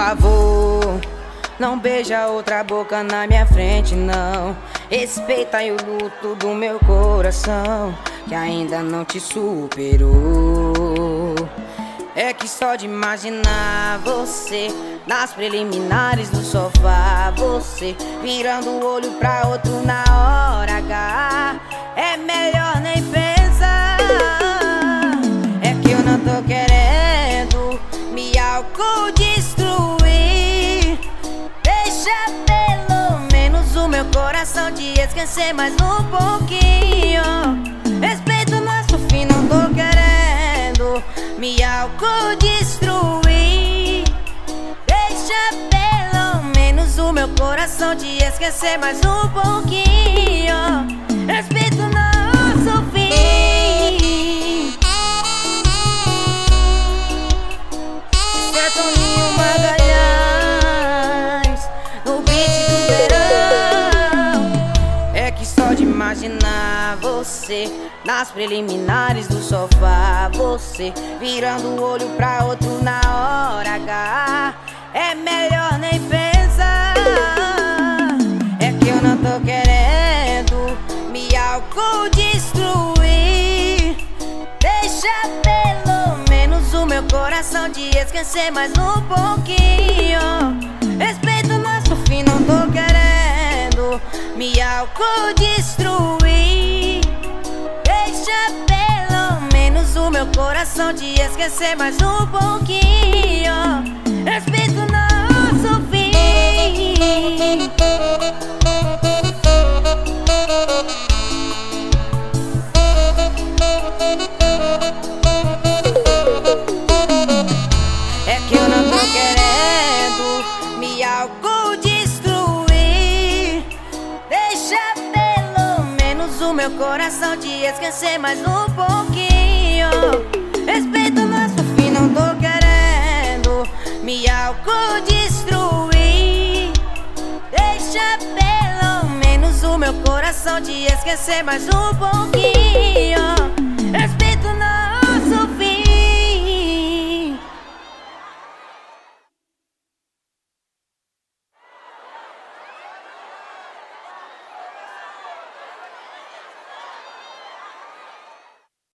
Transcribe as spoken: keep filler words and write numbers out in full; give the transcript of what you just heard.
favor, não beija outra boca na minha frente, não. Respeita aí o luto do meu coração, que ainda não te superou. É que só de imaginar você nas preliminares do sofá, você virando o olho pra outro na hora H, é melhor nem pensar. É que eu não tô querendo me autodestruir. Deixa pelo menos o meu coração te esquecer mais um pouquinho. Respeita o nosso fim, não tô querendo me autodestruir. Deixa pelo menos o meu coração te esquecer mais um pouquinho. Respeita o nosso fim. Isso é Toninho Magalhães no beat do verão. É que só de imaginar você nas preliminares do sofá, você virando o olho pra outro na hora H, é melhor nem pensar. É que eu não tô querendo me autodestruir. Deixa pelo menos o meu coração te esquecer mais um pouquinho. Respeita o nosso fim, não tô querendo me autodestruir. Deixa pelo menos o meu coração te esquecer mais um pouquinho. Respeita o nosso fim. É que eu não tô querendo me autodestruir. Deixa pelo menos o meu coração te esquecer mais um pouquinho. Respeita o nosso fim, não tô querendo me autodestruir. Deixa pelo menos o meu coração te esquecer mais um pouquinho.